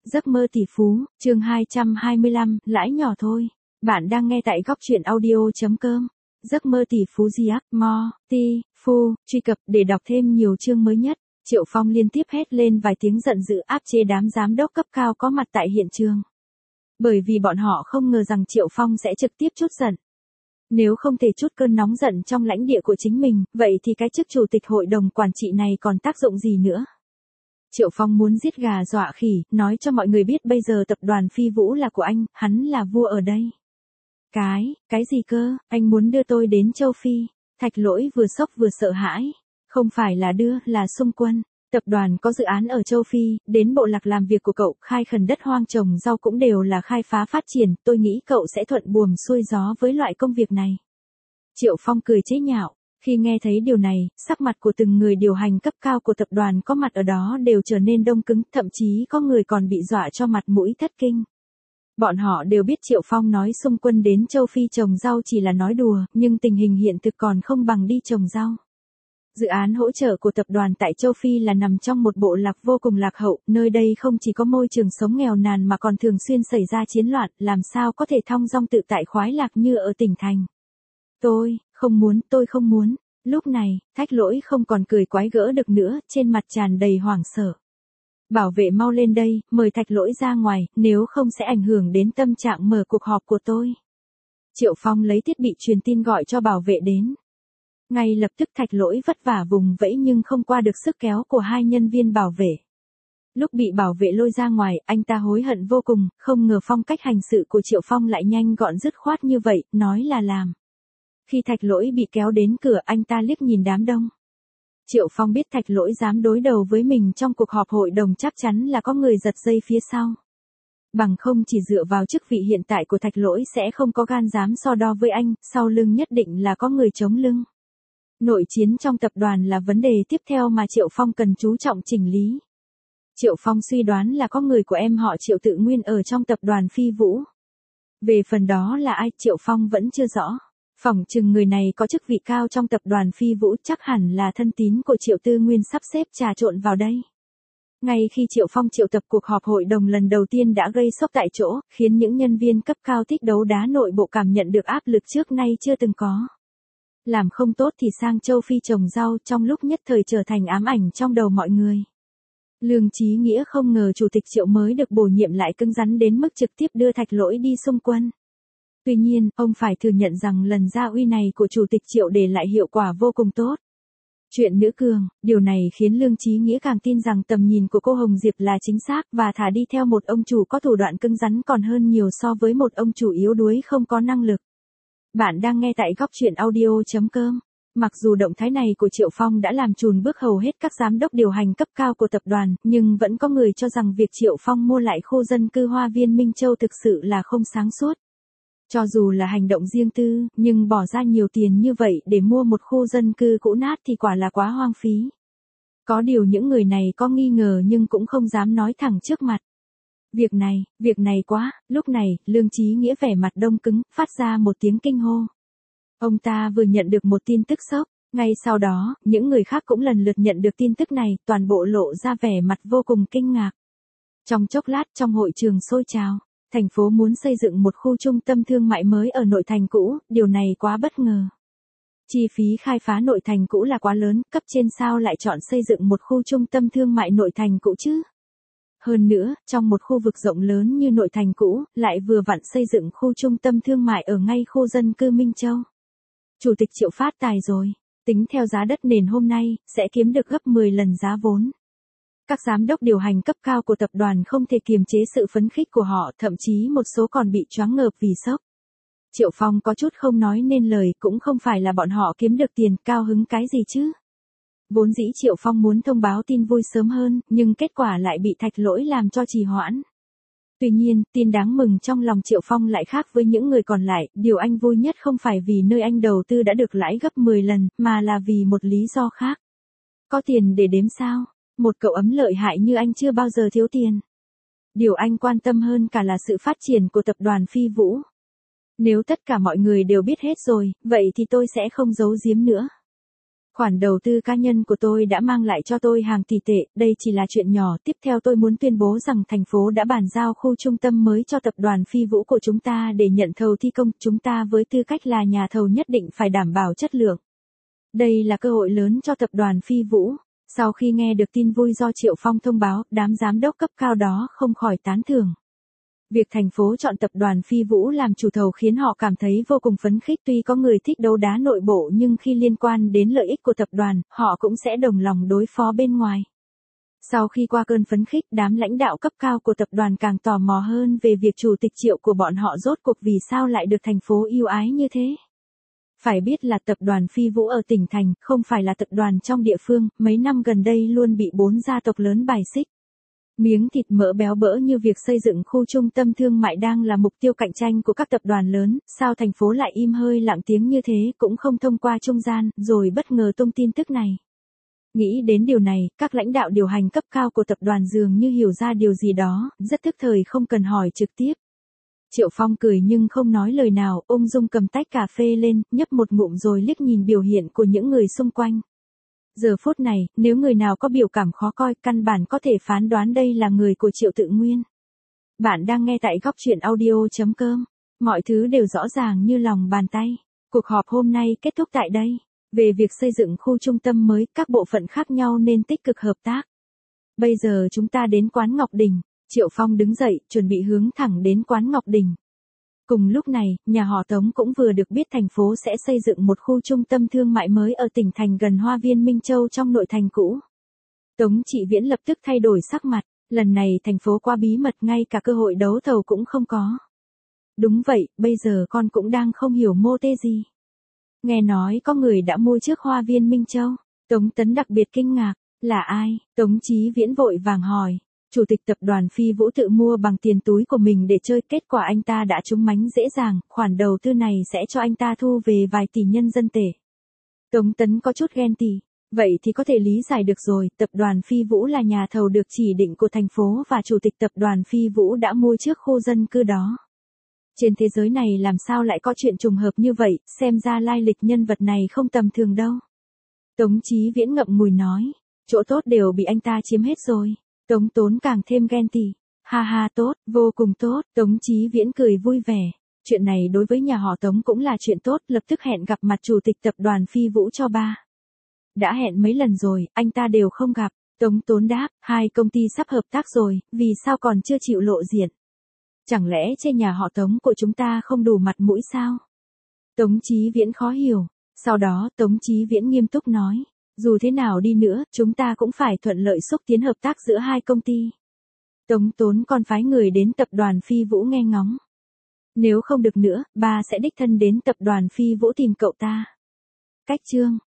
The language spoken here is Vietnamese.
Giấc mơ tỷ phú, chương 225, lãi nhỏ thôi. Bạn đang nghe tại góc truyện audio.com. Giấc mơ tỷ phú Jack Ma, Ti, Phu, truy cập để đọc thêm nhiều chương mới nhất. Triệu Phong liên tiếp hét lên vài tiếng giận dữ áp chế đám giám đốc cấp cao có mặt tại hiện trường. Bởi vì bọn họ không ngờ rằng Triệu Phong sẽ trực tiếp trút giận. Nếu không thể trút cơn nóng giận trong lãnh địa của chính mình, vậy thì cái chức chủ tịch hội đồng quản trị này còn tác dụng gì nữa? Triệu Phong muốn giết gà dọa khỉ, nói cho mọi người biết bây giờ tập đoàn Phi Vũ là của anh, hắn là vua ở đây. Cái gì cơ, anh muốn đưa tôi đến châu Phi? Thạch Lỗi vừa sốc vừa sợ hãi. Không phải là đưa, là xung quân. Tập đoàn có dự án ở châu Phi, đến bộ lạc làm việc của cậu, khai khẩn đất hoang trồng rau cũng đều là khai phá phát triển, tôi nghĩ cậu sẽ thuận buồm xuôi gió với loại công việc này. Triệu Phong cười chế nhạo. Khi nghe thấy điều này, sắc mặt của từng người điều hành cấp cao của tập đoàn có mặt ở đó đều trở nên đông cứng, thậm chí có người còn bị dọa cho mặt mũi thất kinh. Bọn họ đều biết Triệu Phong nói xung quân đến châu Phi trồng rau chỉ là nói đùa, nhưng tình hình hiện thực còn không bằng đi trồng rau. Dự án hỗ trợ của tập đoàn tại châu Phi là nằm trong một bộ lạc vô cùng lạc hậu, nơi đây không chỉ có môi trường sống nghèo nàn mà còn thường xuyên xảy ra chiến loạn, làm sao có thể thong dong tự tại khoái lạc như ở tỉnh thành. Tôi không muốn. Lúc này, Thạch Lỗi không còn cười quái gỡ được nữa, trên mặt tràn đầy hoảng sợ. Bảo vệ mau lên đây, mời Thạch Lỗi ra ngoài, nếu không sẽ ảnh hưởng đến tâm trạng mở cuộc họp của tôi. Triệu Phong lấy thiết bị truyền tin gọi cho bảo vệ đến. Ngay lập tức Thạch Lỗi vất vả vùng vẫy nhưng không qua được sức kéo của hai nhân viên bảo vệ. Lúc bị bảo vệ lôi ra ngoài, anh ta hối hận vô cùng, không ngờ phong cách hành sự của Triệu Phong lại nhanh gọn dứt khoát như vậy, nói là làm. Khi Thạch Lỗi bị kéo đến cửa, anh ta liếc nhìn đám đông. Triệu Phong biết Thạch Lỗi dám đối đầu với mình trong cuộc họp hội đồng chắc chắn là có người giật dây phía sau. Bằng không chỉ dựa vào chức vị hiện tại của Thạch Lỗi sẽ không có gan dám so đo với anh, sau lưng nhất định là có người chống lưng. Nội chiến trong tập đoàn là vấn đề tiếp theo mà Triệu Phong cần chú trọng chỉnh lý. Triệu Phong suy đoán là có người của em họ Triệu tự nguyên ở trong tập đoàn Phi Vũ. Về phần đó là ai, Triệu Phong vẫn chưa rõ. Phỏng chừng người này có chức vị cao trong tập đoàn Phi Vũ, chắc hẳn là thân tín của Triệu Tư Nguyên sắp xếp trà trộn vào đây. Ngay khi Triệu Phong triệu tập cuộc họp hội đồng lần đầu tiên đã gây sốc tại chỗ, khiến những nhân viên cấp cao thích đấu đá nội bộ cảm nhận được áp lực trước nay chưa từng có. Làm không tốt thì sang châu Phi trồng rau, trong lúc nhất thời trở thành ám ảnh trong đầu mọi người. Lương Chí Nghĩa không ngờ chủ tịch Triệu mới được bổ nhiệm lại cứng rắn đến mức trực tiếp đưa Thạch Lỗi đi xung quân. Tuy nhiên, ông phải thừa nhận rằng lần gia uy này của chủ tịch Triệu để lại hiệu quả vô cùng tốt. Chuyện nữ cường, điều này khiến Lương Chí Nghĩa càng tin rằng tầm nhìn của cô Hồng Diệp là chính xác và thà đi theo một ông chủ có thủ đoạn cứng rắn còn hơn nhiều so với một ông chủ yếu đuối không có năng lực. Bạn đang nghe tại góc truyện audio.com. Mặc dù động thái này của Triệu Phong đã làm chùn bước hầu hết các giám đốc điều hành cấp cao của tập đoàn, nhưng vẫn có người cho rằng việc Triệu Phong mua lại khu dân cư Hoa Viên Minh Châu thực sự là không sáng suốt. Cho dù là hành động riêng tư, nhưng bỏ ra nhiều tiền như vậy để mua một khu dân cư cũ nát thì quả là quá hoang phí. Có điều những người này có nghi ngờ nhưng cũng không dám nói thẳng trước mặt. Việc này quá, lúc này, Lương Chí Nghĩa vẻ mặt đông cứng, phát ra một tiếng kinh hô. Ông ta vừa nhận được một tin tức sốc, ngay sau đó, những người khác cũng lần lượt nhận được tin tức này, toàn bộ lộ ra vẻ mặt vô cùng kinh ngạc. Trong chốc lát trong hội trường sôi trào. Thành phố muốn xây dựng một khu trung tâm thương mại mới ở nội thành cũ, điều này quá bất ngờ. Chi phí khai phá nội thành cũ là quá lớn, cấp trên sao lại chọn xây dựng một khu trung tâm thương mại nội thành cũ chứ? Hơn nữa, trong một khu vực rộng lớn như nội thành cũ, lại vừa vặn xây dựng khu trung tâm thương mại ở ngay khu dân cư Minh Châu. Chủ tịch Triệu phát tài rồi, tính theo giá đất nền hôm nay, sẽ kiếm được gấp 10 lần giá vốn. Các giám đốc điều hành cấp cao của tập đoàn không thể kiềm chế sự phấn khích của họ, thậm chí một số còn bị choáng ngợp vì sốc. Triệu Phong có chút không nói nên lời, cũng không phải là bọn họ kiếm được tiền, cao hứng cái gì chứ. Vốn dĩ Triệu Phong muốn thông báo tin vui sớm hơn, nhưng kết quả lại bị Thạch Lỗi làm cho trì hoãn. Tuy nhiên, tin đáng mừng trong lòng Triệu Phong lại khác với những người còn lại, điều anh vui nhất không phải vì nơi anh đầu tư đã được lãi gấp 10 lần, mà là vì một lý do khác. Có tiền để đếm sao? Một cậu ấm lợi hại như anh chưa bao giờ thiếu tiền. Điều anh quan tâm hơn cả là sự phát triển của tập đoàn Phi Vũ. Nếu tất cả mọi người đều biết hết rồi, vậy thì tôi sẽ không giấu giếm nữa. Khoản đầu tư cá nhân của tôi đã mang lại cho tôi hàng tỷ tệ, đây chỉ là chuyện nhỏ. Tiếp theo tôi muốn tuyên bố rằng thành phố đã bàn giao khu trung tâm mới cho tập đoàn Phi Vũ của chúng ta để nhận thầu thi công. Chúng ta với tư cách là nhà thầu nhất định phải đảm bảo chất lượng. Đây là cơ hội lớn cho tập đoàn Phi Vũ. Sau khi nghe được tin vui do Triệu Phong thông báo, đám giám đốc cấp cao đó không khỏi tán thưởng. Việc thành phố chọn tập đoàn Phi Vũ làm chủ thầu khiến họ cảm thấy vô cùng phấn khích. Tuy có người thích đấu đá nội bộ nhưng khi liên quan đến lợi ích của tập đoàn, họ cũng sẽ đồng lòng đối phó bên ngoài. Sau khi qua cơn phấn khích, đám lãnh đạo cấp cao của tập đoàn càng tò mò hơn về việc chủ tịch Triệu của bọn họ rốt cuộc vì sao lại được thành phố ưu ái như thế. Phải biết là tập đoàn Phi Vũ ở tỉnh thành, không phải là tập đoàn trong địa phương, mấy năm gần đây luôn bị 4 gia tộc lớn bài xích. Miếng thịt mỡ béo bỡ như việc xây dựng khu trung tâm thương mại đang là mục tiêu cạnh tranh của các tập đoàn lớn, sao thành phố lại im hơi lặng tiếng như thế, cũng không thông qua trung gian, rồi bất ngờ tung tin tức này. Nghĩ đến điều này, các lãnh đạo điều hành cấp cao của tập đoàn dường như hiểu ra điều gì đó, rất tức thời không cần hỏi trực tiếp. Triệu Phong cười nhưng không nói lời nào, ung dung cầm tách cà phê lên, nhấp một ngụm rồi liếc nhìn biểu hiện của những người xung quanh. Giờ phút này, nếu người nào có biểu cảm khó coi, căn bản có thể phán đoán đây là người của Triệu Tự Nguyên. Bạn đang nghe tại góc truyện audio.com. Mọi thứ đều rõ ràng như lòng bàn tay. Cuộc họp hôm nay kết thúc tại đây. Về việc xây dựng khu trung tâm mới, các bộ phận khác nhau nên tích cực hợp tác. Bây giờ chúng ta đến quán Ngọc Đình. Triệu Phong đứng dậy, chuẩn bị hướng thẳng đến quán Ngọc Đình. Cùng lúc này, nhà họ Tống cũng vừa được biết thành phố sẽ xây dựng một khu trung tâm thương mại mới ở tỉnh thành gần Hoa viên Minh Châu trong nội thành cũ. Tống Trị Viễn lập tức thay đổi sắc mặt, lần này thành phố quá bí mật, ngay cả cơ hội đấu thầu cũng không có. Đúng vậy, bây giờ con cũng đang không hiểu mô tê gì. Nghe nói có người đã mua trước Hoa viên Minh Châu. Tống Tấn đặc biệt kinh ngạc, là ai? Tống Chí Viễn vội vàng hỏi. Chủ tịch tập đoàn Phi Vũ tự mua bằng tiền túi của mình để chơi, kết quả anh ta đã trúng mánh dễ dàng, khoản đầu tư này sẽ cho anh ta thu về vài tỷ nhân dân tệ. Tống Tấn có chút ghen tị, vậy thì có thể lý giải được rồi, tập đoàn Phi Vũ là nhà thầu được chỉ định của thành phố và chủ tịch tập đoàn Phi Vũ đã mua trước khu dân cư đó. Trên thế giới này làm sao lại có chuyện trùng hợp như vậy, xem ra lai lịch nhân vật này không tầm thường đâu. Tống Chí Viễn ngậm ngùi nói, chỗ tốt đều bị anh ta chiếm hết rồi. Tống Tốn càng thêm ghen tị. Ha ha, tốt, vô cùng tốt. Tống Chí Viễn cười vui vẻ. Chuyện này đối với nhà họ Tống cũng là chuyện tốt, lập tức hẹn gặp mặt chủ tịch tập đoàn Phi Vũ cho ba. Đã hẹn mấy lần rồi, anh ta đều không gặp. Tống Tốn đáp, hai công ty sắp hợp tác rồi, vì sao còn chưa chịu lộ diện? Chẳng lẽ trên nhà họ Tống của chúng ta không đủ mặt mũi sao? Tống Chí Viễn khó hiểu. Sau đó Tống Chí Viễn nghiêm túc nói. Dù thế nào đi nữa, chúng ta cũng phải thuận lợi xúc tiến hợp tác giữa hai công ty. Tống Tốn còn phái người đến tập đoàn Phi Vũ nghe ngóng. Nếu không được nữa, ba sẽ đích thân đến tập đoàn Phi Vũ tìm cậu ta. Cách chương